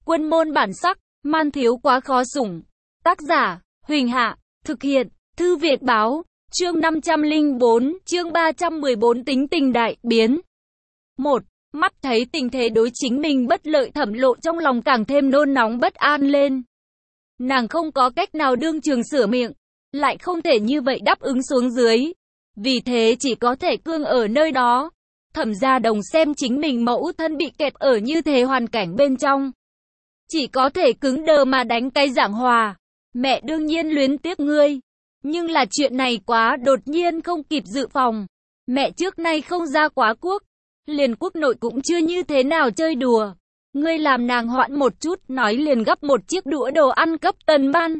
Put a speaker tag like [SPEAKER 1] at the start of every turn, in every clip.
[SPEAKER 1] Quân môn bản sắc, man thiếu quá khó sủng. Tác giả, Huỳnh Hạ, thực hiện, Thư Việt Báo, chương 504, chương 314 tính tình đại biến. 1. Mắt thấy tình thế đối chính mình bất lợi, Thẩm Lộ trong lòng càng thêm nôn nóng bất an lên. Nàng không có cách nào đương trường sửa miệng, lại không thể như vậy đáp ứng xuống dưới. Vì thế chỉ có thể cương ở nơi đó. Thẩm Gia Đồng xem chính mình mẫu thân bị kẹt ở như thế hoàn cảnh bên trong, chỉ có thể cứng đờ mà đánh cái giảng hòa. Mẹ đương nhiên luyến tiếc ngươi, nhưng là chuyện này quá đột nhiên không kịp dự phòng. Mẹ trước nay không ra quá quốc, liền quốc nội cũng chưa như thế nào chơi đùa. Ngươi làm nàng hoãn một chút, nói liền gấp một chiếc đũa đồ ăn cấp Tần Ban.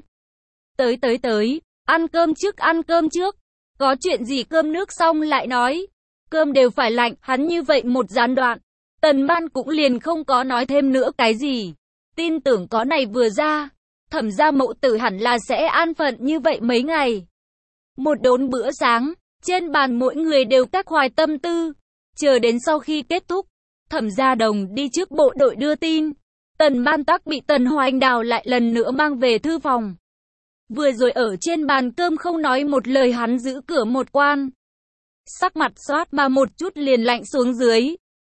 [SPEAKER 1] Tới, ăn cơm trước, có chuyện gì cơm nước xong lại nói. Cơm đều phải lạnh, hắn như vậy một gián đoạn. Tần Ban cũng liền không có nói thêm nữa cái gì. Tin tưởng có này vừa ra, Thẩm gia mẫu tử hẳn là sẽ an phận như vậy mấy ngày. Một đốn bữa sáng, trên bàn mỗi người đều tác hoài tâm tư. Chờ đến sau khi kết thúc, Thẩm Gia Đồng đi trước bộ đội đưa tin. Tần Ban Tắc bị Tần Hoành Đào lại lần nữa mang về thư phòng. Vừa rồi ở trên bàn cơm không nói một lời, hắn giữ cửa một quan. Sắc mặt xoát mà một chút liền lạnh xuống dưới.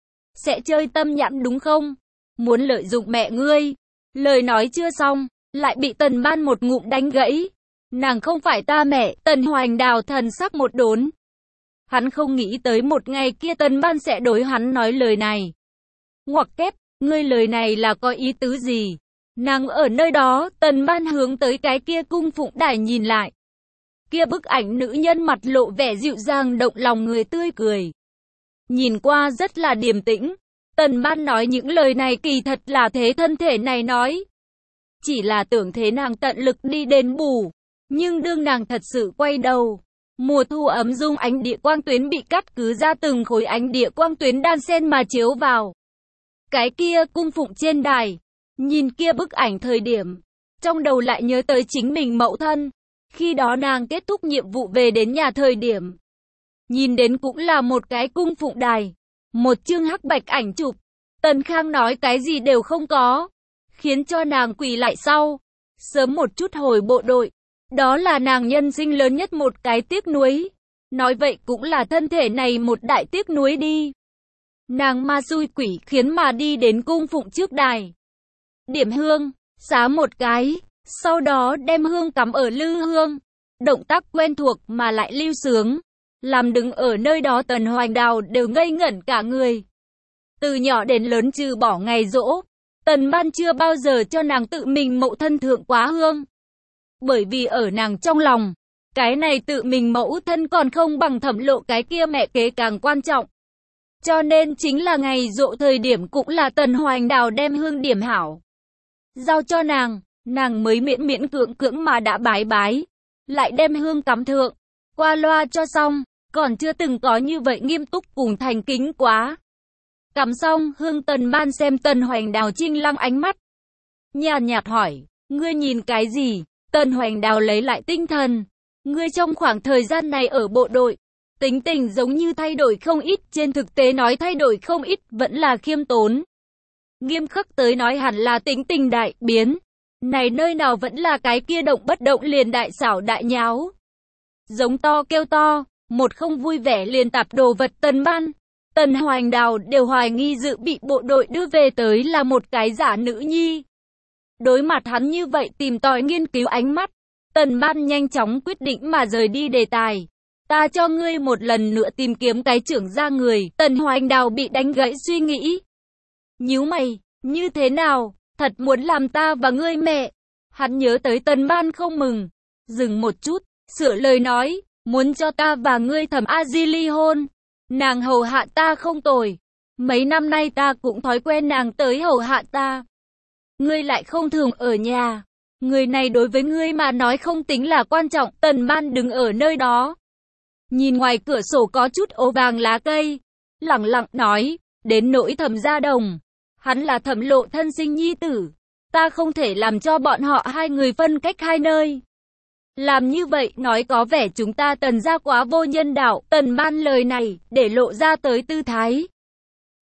[SPEAKER 1] Sẽ chơi tâm nhãn đúng không? Muốn lợi dụng mẹ ngươi. Lời nói chưa xong, lại bị Tần Ban một ngụm đánh gãy. Nàng không phải ta mẹ. Tần Hoành Đào thần sắc một đốn. Hắn không nghĩ tới một ngày kia Tần Ban sẽ đối hắn nói lời này. Ngoặc kép, ngươi lời này là có ý tứ gì? Nàng ở nơi đó. Tần Ban hướng tới cái kia cung phụng đài nhìn lại. Kia bức ảnh nữ nhân mặt lộ vẻ dịu dàng động lòng người tươi cười. Nhìn qua rất là điềm tĩnh. Tần Ban nói những lời này kỳ thật là thế thân thể này nói. Chỉ là tưởng thế nàng tận lực đi đền bù. Nhưng đương nàng thật sự quay đầu, mùa thu ấm dung ánh địa quang tuyến bị cắt cứ ra từng khối ánh địa quang tuyến đan xen mà chiếu vào cái kia cung phụng trên đài. Nhìn kia bức ảnh thời điểm, trong đầu lại nhớ tới chính mình mẫu thân. Khi đó nàng kết thúc nhiệm vụ về đến nhà thời điểm, nhìn đến cũng là một cái cung phụng đài, một chương hắc bạch ảnh chụp. Tần Khang nói cái gì đều không có, khiến cho nàng quỳ lại sau, sớm một chút hồi bộ đội. Đó là nàng nhân sinh lớn nhất một cái tiếc nuối. Nói vậy cũng là thân thể này một đại tiếc nuối đi. Nàng ma xui quỷ khiến mà đi đến cung phụng trước đài. Điểm hương, xá một cái, sau đó đem hương cắm ở lư hương. Động tác quen thuộc mà lại lưu sướng, làm đứng ở nơi đó Tần Hoành Đào đều ngây ngẩn cả người. Từ nhỏ đến lớn trừ bỏ ngày giỗ, Tần Ban chưa bao giờ cho nàng tự mình mẫu thân thượng quá hương. Bởi vì ở nàng trong lòng, cái này tự mình mẫu thân còn không bằng Thẩm Lộ cái kia mẹ kế càng quan trọng. Cho nên chính là ngày giỗ thời điểm cũng là Tần Hoành Đào đem hương điểm hảo, giao cho nàng mới miễn miễn cưỡng mà đã bái, lại đem hương cắm thượng, qua loa cho xong, còn chưa từng có như vậy nghiêm túc cùng thành kính quá. Cắm xong hương, Tần Ban xem Tần Hoành Đào trinh lăng ánh mắt, nhàn nhạt hỏi, ngươi nhìn cái gì? Tần Hoành Đào lấy lại tinh thần, ngươi trong khoảng thời gian này ở bộ đội, tính tình giống như thay đổi không ít, trên thực tế nói thay đổi không ít vẫn là khiêm tốn. Nghiêm khắc tới nói hẳn là tính tình đại biến. Này nơi nào vẫn là cái kia động bất động liền đại xảo đại nháo. Giống to kêu to, một không vui vẻ liền tạp đồ vật. Tần Ban, Tần Hoành Đào đều hoài nghi dự bị bộ đội đưa về tới là một cái giả nữ nhi. Đối mặt hắn như vậy tìm tòi nghiên cứu ánh mắt, Tần Ban nhanh chóng quyết định mà rời đi đề tài. Ta cho ngươi một lần nữa tìm kiếm cái trưởng gia người. Tần Hoành Đào bị đánh gãy suy nghĩ. Nhíu mày, như thế nào? Thật muốn làm ta và ngươi mẹ? Hắn nhớ tới Tần Ban không mừng, dừng một chút, sửa lời nói, muốn cho ta và ngươi Thẩm A Di ly hôn. Nàng hầu hạ ta không tồi, mấy năm nay ta cũng thói quen nàng tới hầu hạ ta. Ngươi lại không thường ở nhà, người này đối với ngươi mà nói không tính là quan trọng. Tần Ban đứng ở nơi đó, nhìn ngoài cửa sổ có chút ố vàng lá cây, lẳng lặng nói, đến nỗi Thẩm Gia Đồng, hắn là Thẩm Lộ thân sinh nhi tử, ta không thể làm cho bọn họ hai người phân cách hai nơi. Làm như vậy nói có vẻ chúng ta Tần gia quá vô nhân đạo. Tần Ban lời này để lộ ra tới tư thái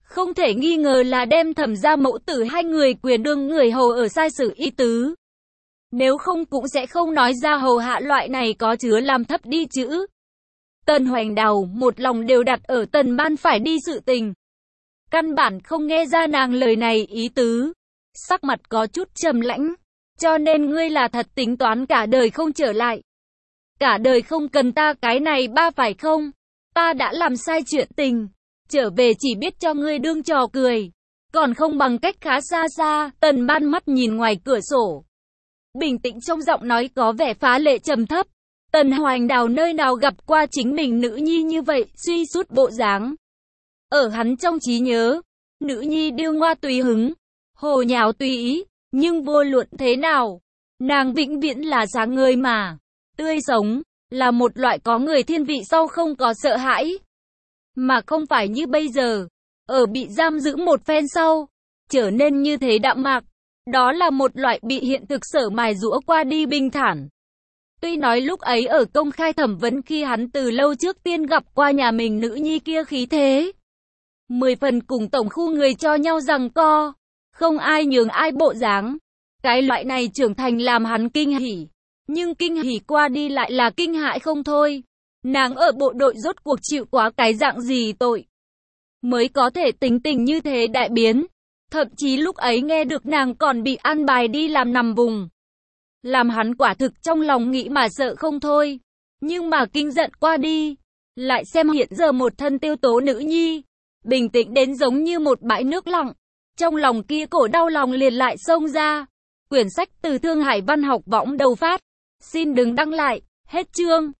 [SPEAKER 1] không thể nghi ngờ là đem Thẩm gia mẫu tử hai người quyền đương người hầu ở sai sử ý tứ. Nếu không cũng sẽ không nói ra hầu hạ loại này có chứa làm thấp đi chữ. Tần Hoành Đào một lòng đều đặt ở Tần Ban phải đi sự tình. Căn bản không nghe ra nàng lời này ý tứ. Sắc mặt có chút trầm lãnh. Cho nên ngươi là thật tính toán cả đời không trở lại. Cả đời không cần ta cái này ba phải không? Ta đã làm sai chuyện tình. Trở về chỉ biết cho ngươi đương trò cười. Còn không bằng cách khá xa xa. Tần Ban mắt nhìn ngoài cửa sổ. Bình tĩnh trong giọng nói có vẻ phá lệ trầm thấp. Tần Hoành Đào nơi nào gặp qua chính mình nữ nhi như vậy, suy sút bộ dáng. Ở hắn trong trí nhớ, nữ nhi điêu ngoa tùy hứng, hồ nháo tùy ý, nhưng vô luận thế nào, nàng vĩnh viễn là sáng ngời mà, tươi sống, là một loại có người thiên vị sau không có sợ hãi. Mà không phải như bây giờ, ở bị giam giữ một phen sau, trở nên như thế đạm mạc. Đó là một loại bị hiện thực sở mài giũa qua đi bình thản. Tuy nói lúc ấy ở công khai thẩm vấn khi hắn từ lâu trước tiên gặp qua nhà mình nữ nhi kia khí thế. 10 phần cùng tổng khu người cho nhau giằng co. Không ai nhường ai bộ dáng. Cái loại này trưởng thành làm hắn kinh hỉ. Nhưng kinh hỉ qua đi lại là kinh hãi không thôi. Nàng ở bộ đội rốt cuộc chịu quá cái dạng gì tội. Mới có thể tính tình như thế đại biến. Thậm chí lúc ấy nghe được nàng còn bị an bài đi làm nằm vùng. Làm hắn quả thực trong lòng nghĩ mà sợ không thôi. Nhưng mà kinh giận qua đi. Lại xem hiện giờ một thân tiêu tố nữ nhi. Bình tĩnh đến giống như một bãi nước lặng. Trong lòng kia cổ đau lòng liền lại xông ra. Quyển sách từ Thương Hải Văn Học Võng đầu phát. Xin đừng đăng lại. Hết chương.